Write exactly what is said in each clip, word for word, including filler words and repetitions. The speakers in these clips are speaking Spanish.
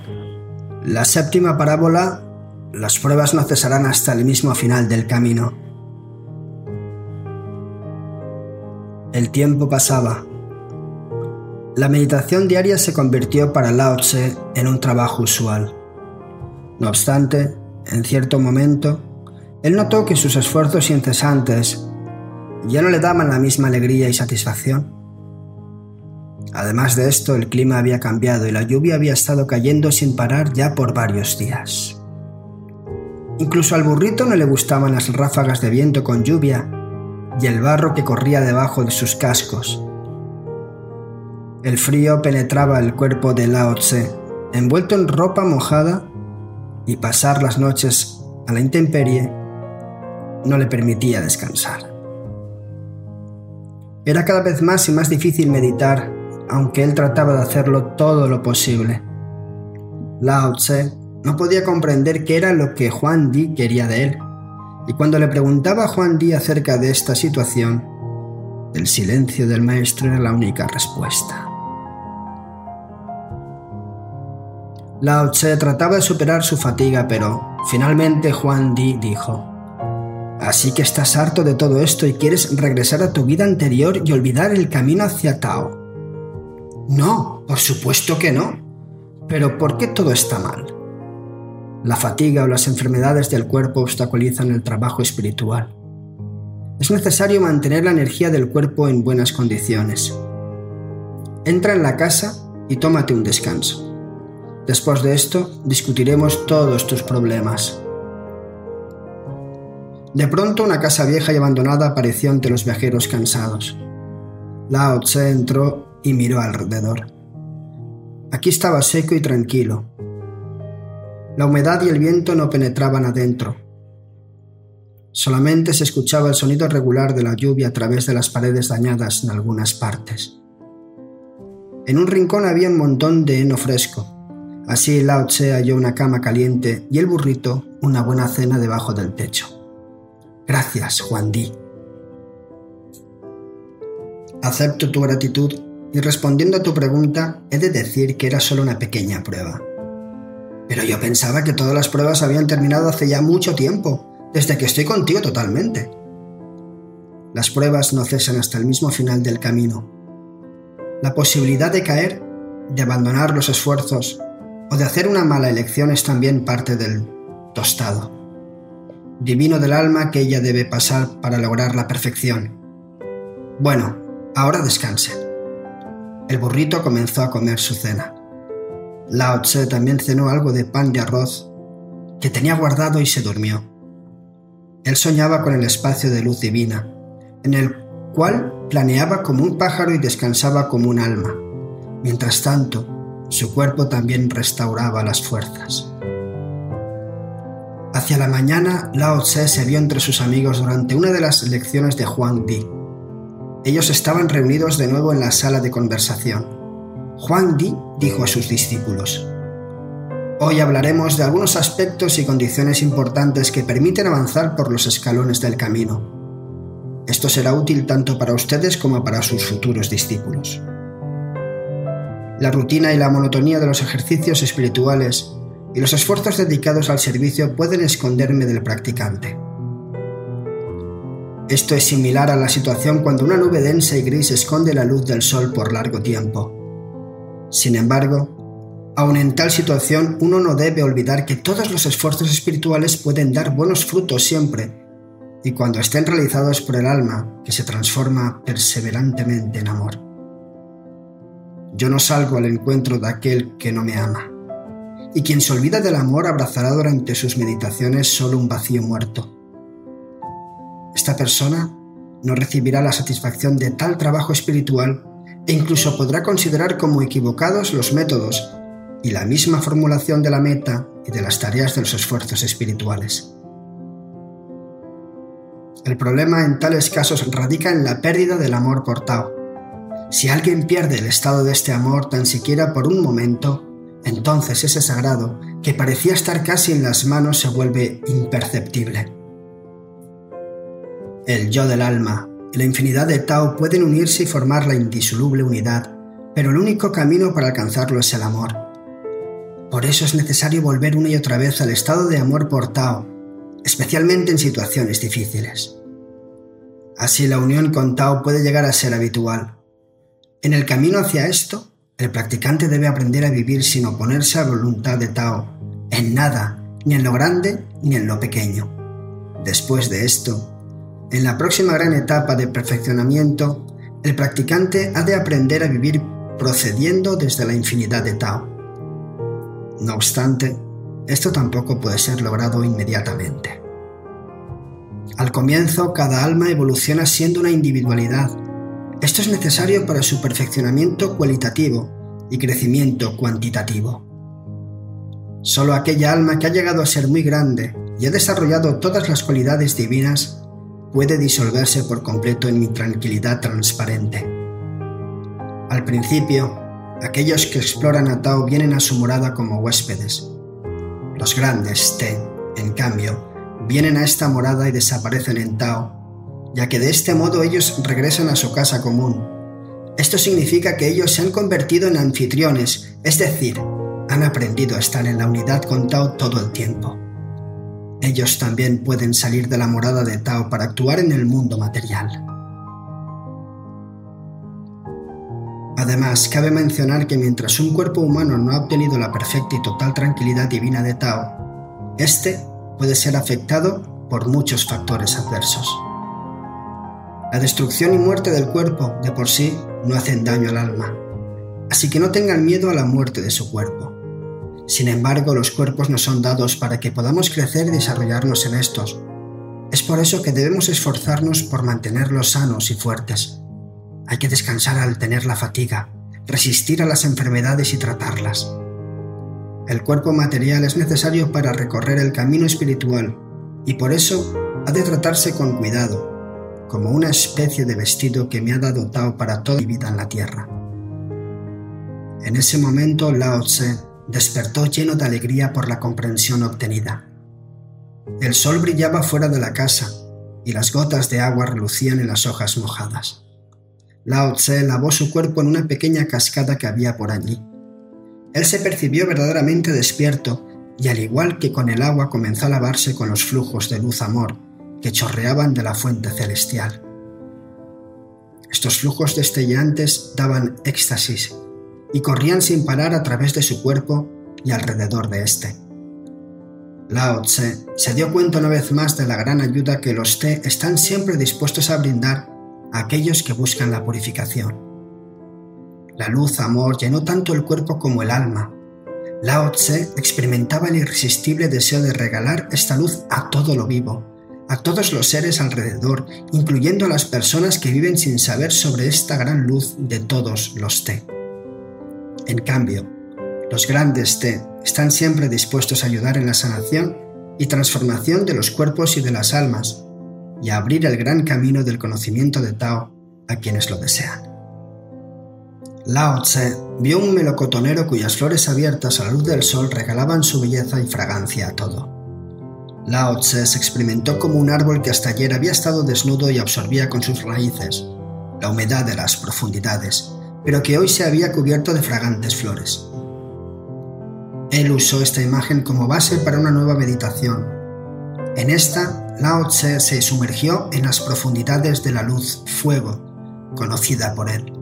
La séptima parábola: las pruebas no cesarán hasta el mismo final del camino. El tiempo pasaba. La meditación diaria se convirtió para Lao Tse en un trabajo usual. No obstante, en cierto momento, él notó que sus esfuerzos incesantes ya no le daban la misma alegría y satisfacción. Además de esto, el clima había cambiado y la lluvia había estado cayendo sin parar ya por varios días. Incluso al burrito no le gustaban las ráfagas de viento con lluvia y el barro que corría debajo de sus cascos. El frío penetraba el cuerpo de Lao Tse, envuelto en ropa mojada, y pasar las noches a la intemperie no le permitía descansar. Era cada vez más y más difícil meditar, aunque él trataba de hacerlo todo lo posible. Lao Tse no podía comprender qué era lo que Huang Di quería de él, y cuando le preguntaba a Huang Di acerca de esta situación, el silencio del maestro era la única respuesta. Lao Tse trataba de superar su fatiga, pero finalmente Huang Di dijo: «Así que estás harto de todo esto y quieres regresar a tu vida anterior y olvidar el camino hacia Tao». «No, por supuesto que no. Pero ¿por qué todo está mal? La fatiga o las enfermedades del cuerpo obstaculizan el trabajo espiritual. Es necesario mantener la energía del cuerpo en buenas condiciones. Entra en la casa y tómate un descanso. Después de esto, discutiremos todos tus problemas». De pronto, una casa vieja y abandonada apareció ante los viajeros cansados. Lao Tse entró y miró alrededor. Aquí estaba seco y tranquilo. La humedad y el viento no penetraban adentro. Solamente se escuchaba el sonido regular de la lluvia a través de las paredes dañadas en algunas partes. En un rincón había un montón de heno fresco. Así Lao Tse halló una cama caliente y el burrito una buena cena debajo del techo. «Gracias, Huang Di». «Acepto tu gratitud y respondiendo a tu pregunta, he de decir que era solo una pequeña prueba. Pero yo pensaba que todas las pruebas habían terminado hace ya mucho tiempo, desde que estoy contigo totalmente». Las pruebas no cesan hasta el mismo final del camino. La posibilidad de caer, de abandonar los esfuerzos o de hacer una mala elección es también parte del tostado divino del alma que ella debe pasar para lograr la perfección. Bueno, ahora descanse. El burrito comenzó a comer su cena. Lao Tse también cenó algo de pan de arroz que tenía guardado y se durmió. Él soñaba con el espacio de luz divina, en el cual planeaba como un pájaro y descansaba como un alma. Mientras tanto, su cuerpo también restauraba las fuerzas. Hacia la mañana, Lao Tse se vio entre sus amigos durante una de las lecciones de Huang Di. Ellos estaban reunidos de nuevo en la sala de conversación. Huang Di dijo a sus discípulos: «Hoy hablaremos de algunos aspectos y condiciones importantes que permiten avanzar por los escalones del camino. Esto será útil tanto para ustedes como para sus futuros discípulos. La rutina y la monotonía de los ejercicios espirituales y los esfuerzos dedicados al servicio pueden esconderme del practicante. Esto es similar a la situación cuando una nube densa y gris esconde la luz del sol por largo tiempo. Sin embargo, aun en tal situación, uno no debe olvidar que todos los esfuerzos espirituales pueden dar buenos frutos siempre, y cuando estén realizados por el alma, que se transforma perseverantemente en amor. Yo no salgo al encuentro de aquel que no me ama, y quien se olvida del amor abrazará durante sus meditaciones solo un vacío muerto. Esta persona no recibirá la satisfacción de tal trabajo espiritual e incluso podrá considerar como equivocados los métodos y la misma formulación de la meta y de las tareas de los esfuerzos espirituales. El problema en tales casos radica en la pérdida del amor por Tao. Si alguien pierde el estado de este amor tan siquiera por un momento, entonces ese sagrado, que parecía estar casi en las manos, se vuelve imperceptible. El yo del alma y la infinidad de Tao pueden unirse y formar la indisoluble unidad, pero el único camino para alcanzarlo es el amor. Por eso es necesario volver una y otra vez al estado de amor por Tao, especialmente en situaciones difíciles. Así la unión con Tao puede llegar a ser habitual. En el camino hacia esto, el practicante debe aprender a vivir sin oponerse a la voluntad de Tao, en nada, ni en lo grande ni en lo pequeño. Después de esto, en la próxima gran etapa de perfeccionamiento, el practicante ha de aprender a vivir procediendo desde la infinidad de Tao. No obstante, esto tampoco puede ser logrado inmediatamente. Al comienzo, cada alma evoluciona siendo una individualidad. Esto es necesario para su perfeccionamiento cualitativo y crecimiento cuantitativo. Solo aquella alma que ha llegado a ser muy grande y ha desarrollado todas las cualidades divinas puede disolverse por completo en mi tranquilidad transparente. Al principio, aquellos que exploran a Tao vienen a su morada como huéspedes. Los grandes Te, en cambio, vienen a esta morada y desaparecen en Tao, ya que de este modo ellos regresan a su casa común. Esto significa que ellos se han convertido en anfitriones, es decir, han aprendido a estar en la unidad con Tao todo el tiempo. Ellos también pueden salir de la morada de Tao para actuar en el mundo material. Además, cabe mencionar que mientras un cuerpo humano no ha obtenido la perfecta y total tranquilidad divina de Tao, este puede ser afectado por muchos factores adversos. La destrucción y muerte del cuerpo de por sí no hacen daño al alma, así que no tengan miedo a la muerte de su cuerpo. Sin embargo, los cuerpos nos son dados para que podamos crecer y desarrollarnos en estos. Es por eso que debemos esforzarnos por mantenerlos sanos y fuertes. Hay que descansar al tener la fatiga, resistir a las enfermedades y tratarlas. El cuerpo material es necesario para recorrer el camino espiritual y por eso ha de tratarse con cuidado, como una especie de vestido que me ha dado Tao para toda mi vida en la tierra. En ese momento Lao Tse despertó lleno de alegría por la comprensión obtenida. El sol brillaba fuera de la casa y las gotas de agua relucían en las hojas mojadas. Lao Tse lavó su cuerpo en una pequeña cascada que había por allí. Él se percibió verdaderamente despierto y al igual que con el agua comenzó a lavarse con los flujos de luz-amor que chorreaban de la fuente celestial. Estos flujos destellantes daban éxtasis y corrían sin parar a través de su cuerpo y alrededor de éste. Lao Tse se dio cuenta una vez más de la gran ayuda que los Te están siempre dispuestos a brindar a aquellos que buscan la purificación. La luz-amor llenó tanto el cuerpo como el alma. Lao Tse experimentaba el irresistible deseo de regalar esta luz a todo lo vivo, a todos los seres alrededor, incluyendo a las personas que viven sin saber sobre esta gran luz de todos los Te. En cambio, los grandes Te están siempre dispuestos a ayudar en la sanación y transformación de los cuerpos y de las almas y a abrir el gran camino del conocimiento de Tao a quienes lo desean. Lao Tse vio un melocotonero cuyas flores abiertas a la luz del sol regalaban su belleza y fragancia a todo. Lao Tse se experimentó como un árbol que hasta ayer había estado desnudo y absorbía con sus raíces la humedad de las profundidades, pero que hoy se había cubierto de fragantes flores. Él usó esta imagen como base para una nueva meditación. En esta, Lao Tse se sumergió en las profundidades de la luz fuego, conocida por él.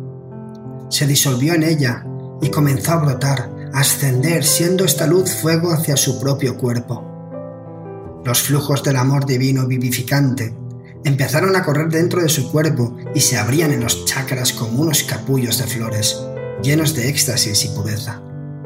Se disolvió en ella y comenzó a brotar, a ascender, siendo esta luz fuego hacia su propio cuerpo. Los flujos del amor divino vivificante empezaron a correr dentro de su cuerpo y se abrían en los chakras como unos capullos de flores, llenos de éxtasis y pureza.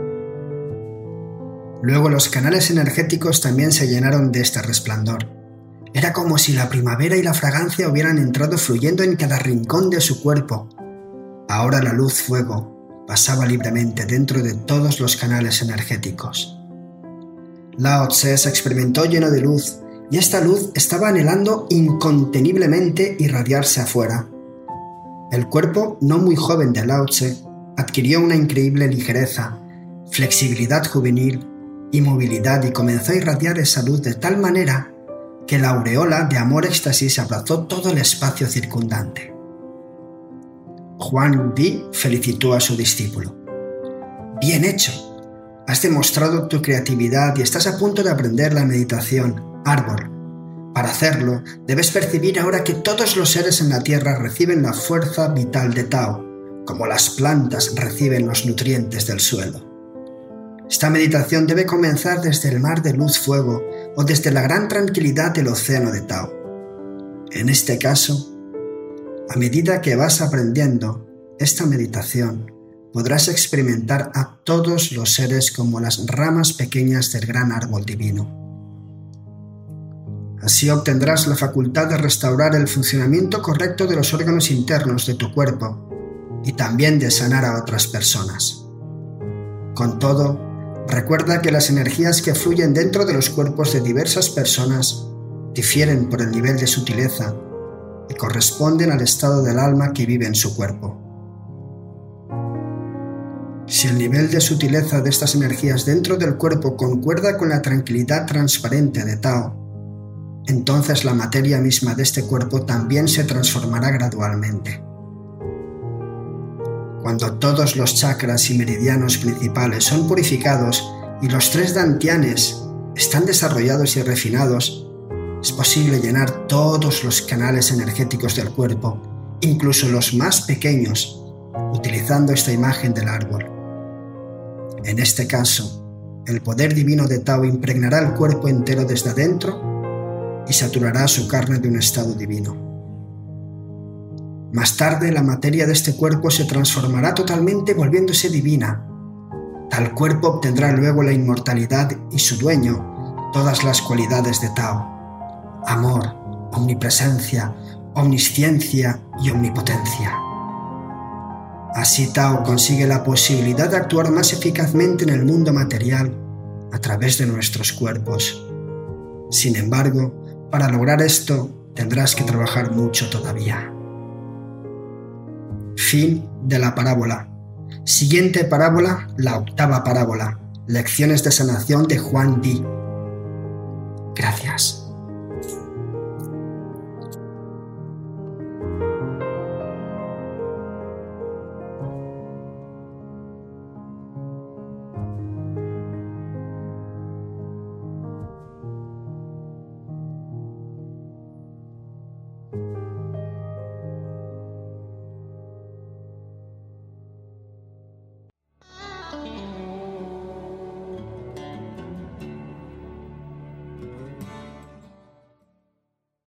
Luego los canales energéticos también se llenaron de este resplandor. Era como si la primavera y la fragancia hubieran entrado fluyendo en cada rincón de su cuerpo. Ahora la luz fuego pasaba libremente dentro de todos los canales energéticos. Lao Tse se experimentó lleno de luz y esta luz estaba anhelando inconteniblemente irradiarse afuera. El cuerpo no muy joven de Lao Tse adquirió una increíble ligereza, flexibilidad juvenil y movilidad y comenzó a irradiar esa luz de tal manera que la aureola de amor éxtasis abrazó todo el espacio circundante. Huang Di felicitó a su discípulo. «Bien hecho. Has demostrado tu creatividad y estás a punto de aprender la meditación, árbol. Para hacerlo, debes percibir ahora que todos los seres en la Tierra reciben la fuerza vital de Tao, como las plantas reciben los nutrientes del suelo. Esta meditación debe comenzar desde el mar de luz-fuego o desde la gran tranquilidad del océano de Tao. En este caso, a medida que vas aprendiendo esta meditación, podrás experimentar a todos los seres como las ramas pequeñas del gran árbol divino. Así obtendrás la facultad de restaurar el funcionamiento correcto de los órganos internos de tu cuerpo y también de sanar a otras personas. Con todo, recuerda que las energías que fluyen dentro de los cuerpos de diversas personas difieren por el nivel de sutileza y corresponden al estado del alma que vive en su cuerpo. Si el nivel de sutileza de estas energías dentro del cuerpo concuerda con la tranquilidad transparente de Tao, entonces la materia misma de este cuerpo también se transformará gradualmente. Cuando todos los chakras y meridianos principales son purificados y los tres dantianes están desarrollados y refinados, es posible llenar todos los canales energéticos del cuerpo, incluso los más pequeños, utilizando esta imagen del árbol. En este caso, el poder divino de Tao impregnará el cuerpo entero desde adentro y saturará su carne de un estado divino. Más tarde, la materia de este cuerpo se transformará totalmente volviéndose divina. Tal cuerpo obtendrá luego la inmortalidad y su dueño todas las cualidades de Tao: amor, omnipresencia, omnisciencia y omnipotencia. Así Tao consigue la posibilidad de actuar más eficazmente en el mundo material a través de nuestros cuerpos. Sin embargo, para lograr esto tendrás que trabajar mucho todavía. Fin de la parábola. Siguiente parábola, la octava parábola. Lecciones de sanación de Juan Di. Gracias.